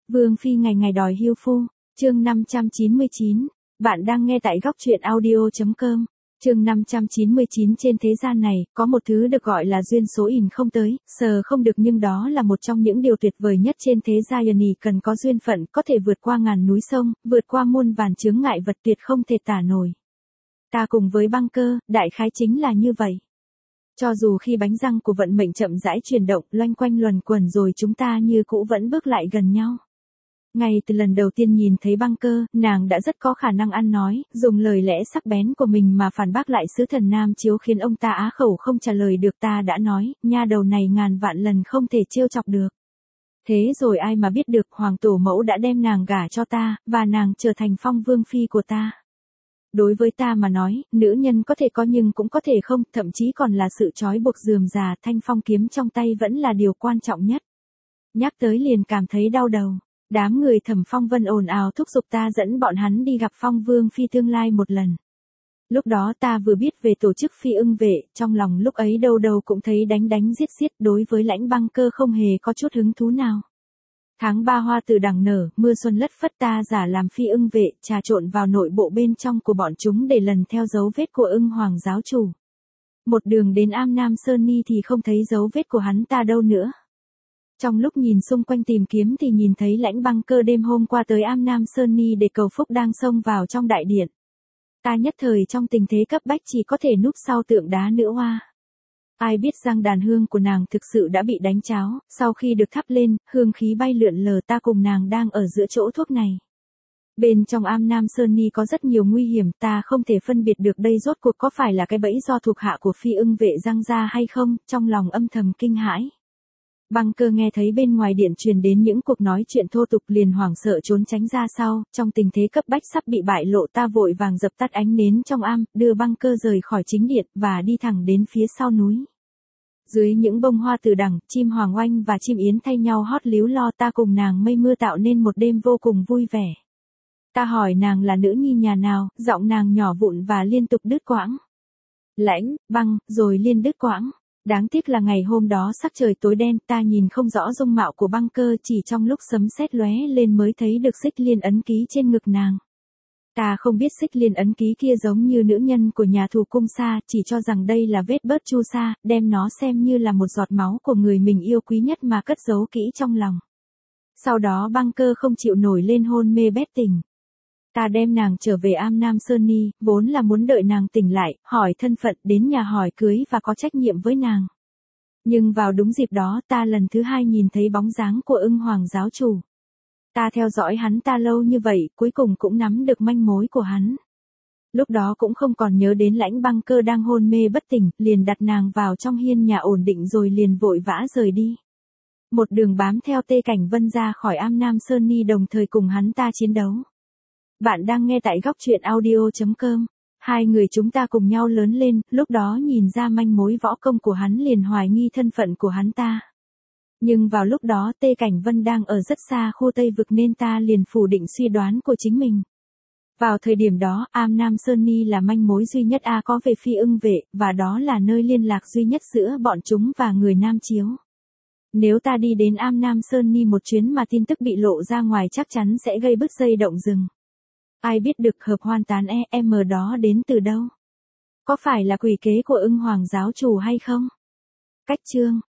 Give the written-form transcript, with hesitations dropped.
Vương phi ngày ngày đòi hưu phu, chương 599, bạn đang nghe tại góc truyện audio.com. Chương 599 trên thế gian này, có một thứ được gọi là duyên số ỉn không tới, sờ không được nhưng đó là một trong những điều tuyệt vời nhất trên thế gian này, cần có duyên phận, có thể vượt qua ngàn núi sông, vượt qua muôn vàn chướng ngại vật tuyệt không thể tả nổi. Ta cùng với băng cơ, đại khái chính là như vậy. Cho dù khi bánh răng của vận mệnh chậm rãi chuyển động, loanh quanh luẩn quẩn rồi chúng ta như cũ vẫn bước lại gần nhau. Ngay từ lần đầu tiên nhìn thấy băng cơ, nàng đã rất có khả năng ăn nói, dùng lời lẽ sắc bén của mình mà phản bác lại sứ thần Nam Chiếu khiến ông ta á khẩu không trả lời được. Ta đã nói, nha đầu này ngàn vạn lần không thể trêu chọc được. Thế rồi ai mà biết được hoàng tổ mẫu đã đem nàng gả cho ta, và nàng trở thành phong vương phi của ta. Đối với ta mà nói, nữ nhân có thể có nhưng cũng có thể không, thậm chí còn là sự trói buộc rườm rà. Thanh phong kiếm trong tay vẫn là điều quan trọng nhất. Nhắc tới liền cảm thấy đau đầu. Đám người Thẩm Phong Vân ồn ào thúc giục ta dẫn bọn hắn đi gặp Phong Vương phi tương lai một lần. Lúc đó ta vừa biết về tổ chức Phi Ưng Vệ, trong lòng lúc ấy đâu đâu cũng thấy đánh giết giết, đối với Lãnh Băng Cơ không hề có chút hứng thú nào. Tháng 3 hoa từ đằng nở, mưa xuân lất phất, ta giả làm Phi Ưng Vệ, trà trộn vào nội bộ bên trong của bọn chúng để lần theo dấu vết của Ưng Hoàng giáo chủ. Một đường đến Am Nam Sơn Ni thì không thấy dấu vết của hắn ta đâu nữa. Trong lúc nhìn xung quanh tìm kiếm thì nhìn thấy Lãnh Băng Cơ đêm hôm qua tới Am Nam Sơn Ni để cầu phúc đang xông vào trong đại điện. Ta nhất thời trong tình thế cấp bách chỉ có thể núp sau tượng đá nữ hoa. Ai biết rằng đàn hương của nàng thực sự đã bị đánh cháo, sau khi được thắp lên, hương khí bay lượn lờ. Ta cùng nàng đang ở giữa chỗ thuốc này. Bên trong Am Nam Sơn Ni có rất nhiều nguy hiểm, ta không thể phân biệt được đây rốt cuộc có phải là cái bẫy do thuộc hạ của Phi Ưng Vệ răng ra hay không, trong lòng âm thầm kinh hãi. Băng Cơ nghe thấy bên ngoài điện truyền đến những cuộc nói chuyện thô tục liền hoảng sợ trốn tránh ra sau, trong tình thế cấp bách sắp bị bại lộ ta vội vàng dập tắt ánh nến trong am, đưa Băng Cơ rời khỏi chính điện, và đi thẳng đến phía sau núi. Dưới những bông hoa từ đằng, chim hoàng oanh và chim yến thay nhau hót líu lo, ta cùng nàng mây mưa tạo nên một đêm vô cùng vui vẻ. Ta hỏi nàng là nữ nhi nhà nào, giọng nàng nhỏ vụn và liên tục đứt quãng. Lãnh, băng, rồi liên đứt quãng. Đáng tiếc là ngày hôm đó sắc trời tối đen, ta nhìn không rõ dung mạo của Băng Cơ, chỉ trong lúc sấm sét lóe lên mới thấy được xích liên ấn ký trên ngực nàng. Ta không biết xích liên ấn ký kia giống như nữ nhân của nhà thù cung Sa, chỉ cho rằng đây là vết bớt chu sa, đem nó xem như là một giọt máu của người mình yêu quý nhất mà cất giấu kỹ trong lòng. Sau đó Băng Cơ không chịu nổi lên hôn mê bét tỉnh. Ta đem nàng trở về Am Nam Sơn Ni, vốn là muốn đợi nàng tỉnh lại, hỏi thân phận, đến nhà hỏi cưới và có trách nhiệm với nàng. Nhưng vào đúng dịp đó ta lần thứ hai nhìn thấy bóng dáng của Ưng Hoàng giáo chủ. Ta theo dõi hắn ta lâu như vậy, cuối cùng cũng nắm được manh mối của hắn. Lúc đó cũng không còn nhớ đến Lãnh Băng Cơ đang hôn mê bất tỉnh, liền đặt nàng vào trong hiên nhà ổn định rồi liền vội vã rời đi. Một đường bám theo Tê Cảnh Vân ra khỏi Am Nam Sơn Ni đồng thời cùng hắn ta chiến đấu. Bạn đang nghe tại góc truyện audio.com. Hai người chúng ta cùng nhau lớn lên, lúc đó nhìn ra manh mối võ công của hắn liền hoài nghi thân phận của hắn ta. Nhưng vào lúc đó Tê Cảnh Vân đang ở rất xa khu Tây Vực nên ta liền phủ định suy đoán của chính mình. Vào thời điểm đó, Am Nam Sơn Ni là manh mối duy nhất có về Phi Ưng Vệ, và đó là nơi liên lạc duy nhất giữa bọn chúng và người Nam Chiếu. Nếu ta đi đến Am Nam Sơn Ni một chuyến mà tin tức bị lộ ra ngoài chắc chắn sẽ gây bứt dây động rừng. Ai biết được hợp hoan tán em đó đến từ đâu? Có phải là quỷ kế của Ưng Hoàng giáo chủ hay không? Cách chương